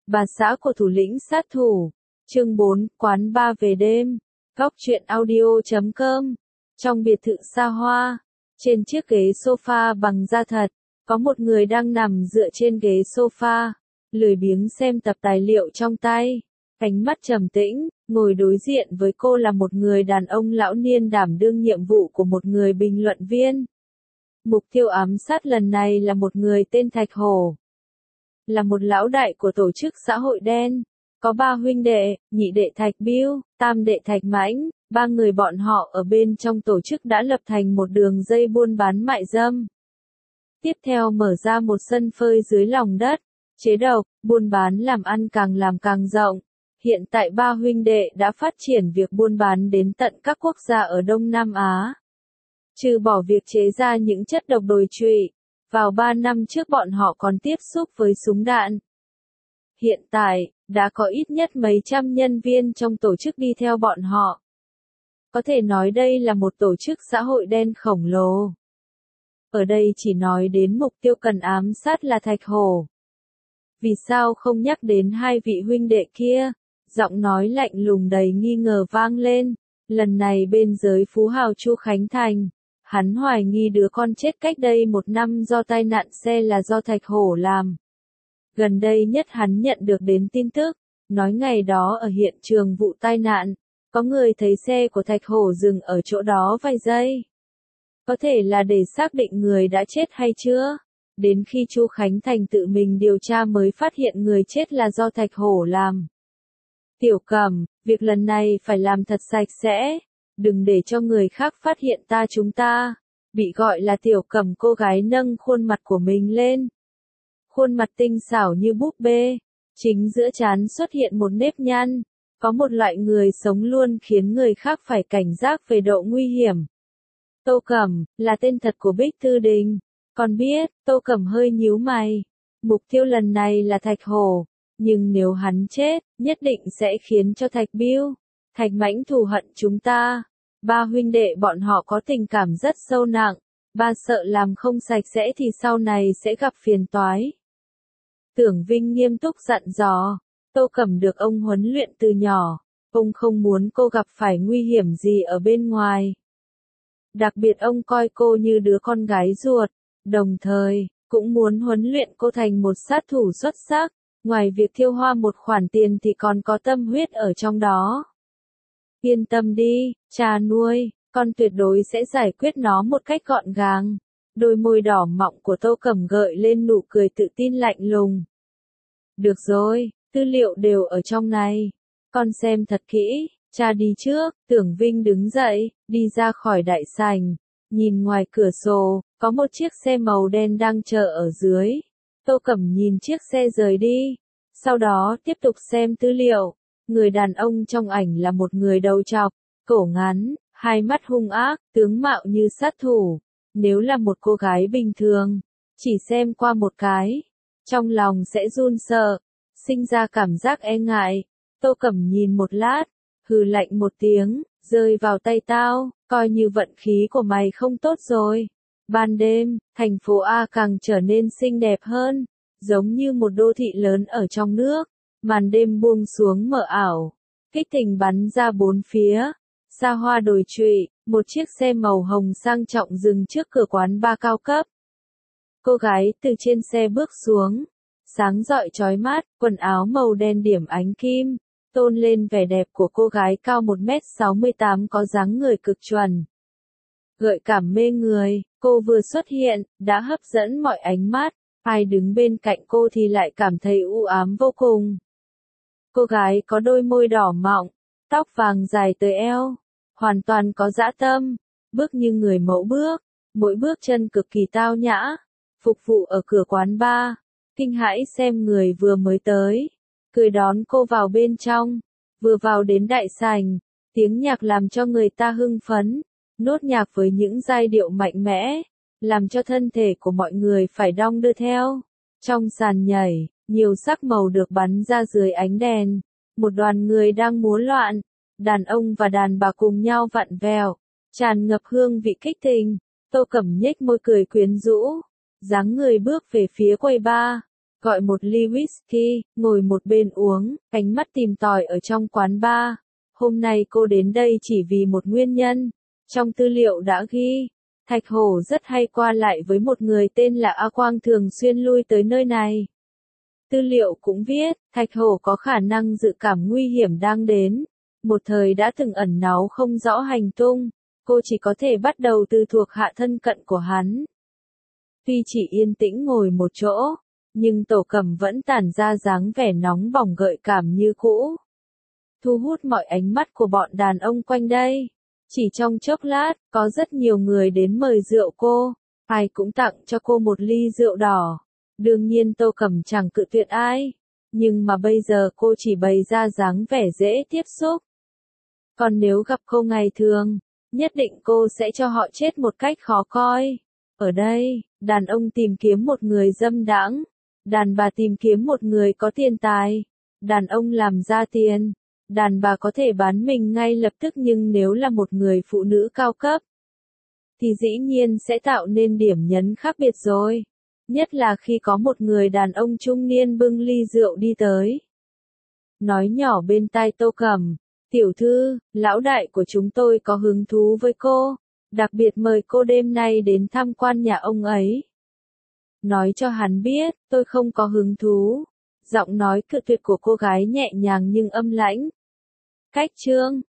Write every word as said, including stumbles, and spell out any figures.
Bà xã của thủ lĩnh sát thủ. Chương bốn, quán bar về đêm. Góc truyện audio chấm com. Trong biệt thự xa hoa, trên chiếc ghế sofa bằng da thật, có một người đang nằm dựa trên ghế sofa, lười biếng xem tập tài liệu trong tay. Ánh mắt trầm tĩnh, ngồi đối diện với cô là một người đàn ông lão niên đảm đương nhiệm vụ của một người bình luận viên. Mục tiêu ám sát lần này là một người tên Thạch Hổ. Là một lão đại của tổ chức xã hội đen. Có ba huynh đệ, nhị đệ Thạch Biêu, tam đệ Thạch Mãnh, ba người bọn họ ở bên trong tổ chức đã lập thành một đường dây buôn bán mại dâm. Tiếp theo mở ra một sân phơi dưới lòng đất, chế độc, buôn bán làm ăn càng làm càng rộng. Hiện tại ba huynh đệ đã phát triển việc buôn bán đến tận các quốc gia ở Đông Nam Á. Trừ bỏ việc chế ra những chất độc đồi trụy, vào ba năm trước bọn họ còn tiếp xúc với súng đạn. Hiện tại, đã có ít nhất mấy trăm nhân viên trong tổ chức đi theo bọn họ. Có thể nói đây là một tổ chức xã hội đen khổng lồ. Ở đây chỉ nói đến mục tiêu cần ám sát là Thạch Hổ. Vì sao không nhắc đến hai vị huynh đệ kia? Giọng nói lạnh lùng đầy nghi ngờ vang lên. Lần này bên giới phú hào Chu Khánh Thành, hắn hoài nghi đứa con chết cách đây một năm do tai nạn xe là do Thạch Hổ làm. Gần đây nhất hắn nhận được đến tin tức, nói ngày đó ở hiện trường vụ tai nạn, có người thấy xe của Thạch Hổ dừng ở chỗ đó vài giây. Có thể là để xác định người đã chết hay chưa? Đến khi Chu Khánh Thành tự mình điều tra mới phát hiện người chết là do Thạch Hổ làm. Tiểu Cẩm, việc lần này phải làm thật sạch sẽ, đừng để cho người khác phát hiện ta chúng ta. Bị gọi là Tiểu Cẩm cô gái nâng khuôn mặt của mình lên. Khuôn mặt tinh xảo như búp bê, chính giữa trán xuất hiện một nếp nhăn, có một loại người sống luôn khiến người khác phải cảnh giác về độ nguy hiểm. Tô Cẩm, là tên thật của Bích Tư Đình. Con biết, Tô Cẩm hơi nhíu mày. Mục tiêu lần này là Thạch Hổ, nhưng nếu hắn chết, nhất định sẽ khiến cho Thạch Biêu, Thạch Mãnh thù hận chúng ta. Ba huynh đệ bọn họ có tình cảm rất sâu nặng, ba sợ làm không sạch sẽ thì sau này sẽ gặp phiền toái. Tưởng Vinh nghiêm túc dặn dò, Tô Cẩm được ông huấn luyện từ nhỏ, ông không muốn cô gặp phải nguy hiểm gì ở bên ngoài. Đặc biệt ông coi cô như đứa con gái ruột, đồng thời, cũng muốn huấn luyện cô thành một sát thủ xuất sắc, ngoài việc tiêu hoa một khoản tiền thì còn có tâm huyết ở trong đó. Yên tâm đi, cha nuôi, con tuyệt đối sẽ giải quyết nó một cách gọn gàng. Đôi môi đỏ mọng của Tô Cẩm gợi lên nụ cười tự tin lạnh lùng. Được rồi, tư liệu đều ở trong này. Con xem thật kỹ, cha đi trước. Tưởng Vinh đứng dậy, đi ra khỏi đại sảnh. Nhìn ngoài cửa sổ, có một chiếc xe màu đen đang chờ ở dưới. Tô Cẩm nhìn chiếc xe rời đi. Sau đó tiếp tục xem tư liệu. Người đàn ông trong ảnh là một người đầu trọc, cổ ngắn, hai mắt hung ác, tướng mạo như sát thủ. Nếu là một cô gái bình thường, chỉ xem qua một cái, trong lòng sẽ run sợ, sinh ra cảm giác e ngại. Tô Cẩm nhìn một lát, hừ lạnh một tiếng, rơi vào tay tao, coi như vận khí của mày không tốt rồi. Ban đêm, thành phố A càng trở nên xinh đẹp hơn, giống như một đô thị lớn ở trong nước. Màn đêm buông xuống mờ ảo, kích tình bắn ra bốn phía, xa hoa đồi trụy, một chiếc xe màu hồng sang trọng dừng trước cửa quán bar cao cấp. Cô gái từ trên xe bước xuống, sáng rọi chói mắt, quần áo màu đen điểm ánh kim, tôn lên vẻ đẹp của cô gái cao một mét sáu mươi tám có dáng người cực chuẩn. Gợi cảm mê người, cô vừa xuất hiện, đã hấp dẫn mọi ánh mắt, ai đứng bên cạnh cô thì lại cảm thấy u ám vô cùng. Cô gái có đôi môi đỏ mọng, tóc vàng dài tới eo, hoàn toàn có dã tâm, bước như người mẫu bước, mỗi bước chân cực kỳ tao nhã, phục vụ ở cửa quán bar, kinh hãi xem người vừa mới tới, cười đón cô vào bên trong, vừa vào đến đại sảnh, tiếng nhạc làm cho người ta hưng phấn, nốt nhạc với những giai điệu mạnh mẽ, làm cho thân thể của mọi người phải đong đưa theo. Trong sàn nhảy, nhiều sắc màu được bắn ra dưới ánh đèn, một đoàn người đang múa loạn, đàn ông và đàn bà cùng nhau vặn vẹo, tràn ngập hương vị kích tình. Tô Cẩm nhếch môi cười quyến rũ, dáng người bước về phía quầy bar, gọi một ly whisky, ngồi một bên uống, ánh mắt tìm tòi ở trong quán bar. Hôm nay cô đến đây chỉ vì một nguyên nhân. Trong tư liệu đã ghi, Thạch Hổ rất hay qua lại với một người tên là A Quang thường xuyên lui tới nơi này. Tư liệu cũng viết, Thạch Hổ có khả năng dự cảm nguy hiểm đang đến. Một thời đã từng ẩn náu không rõ hành tung, cô chỉ có thể bắt đầu từ thuộc hạ thân cận của hắn. Tuy chỉ yên tĩnh ngồi một chỗ, nhưng Tổ Cẩm vẫn tản ra dáng vẻ nóng bỏng gợi cảm như cũ. Thu hút mọi ánh mắt của bọn đàn ông quanh đây. Chỉ trong chốc lát, có rất nhiều người đến mời rượu cô, ai cũng tặng cho cô một ly rượu đỏ. Đương nhiên Tô Cẩm chẳng cự tuyệt ai, nhưng mà bây giờ cô chỉ bày ra dáng vẻ dễ tiếp xúc. Còn nếu gặp cô ngày thường, nhất định cô sẽ cho họ chết một cách khó coi. Ở đây, đàn ông tìm kiếm một người dâm đãng, đàn bà tìm kiếm một người có tiền tài. Đàn ông làm ra tiền, đàn bà có thể bán mình ngay lập tức, nhưng nếu là một người phụ nữ cao cấp, thì dĩ nhiên sẽ tạo nên điểm nhấn khác biệt rồi. Nhất là khi có một người đàn ông trung niên bưng ly rượu đi tới. Nói nhỏ bên tai Tô Cẩm, tiểu thư, lão đại của chúng tôi có hứng thú với cô, đặc biệt mời cô đêm nay đến tham quan nhà ông ấy. Nói cho hắn biết, tôi không có hứng thú. Giọng nói cự tuyệt của cô gái nhẹ nhàng nhưng âm lãnh. Cách chương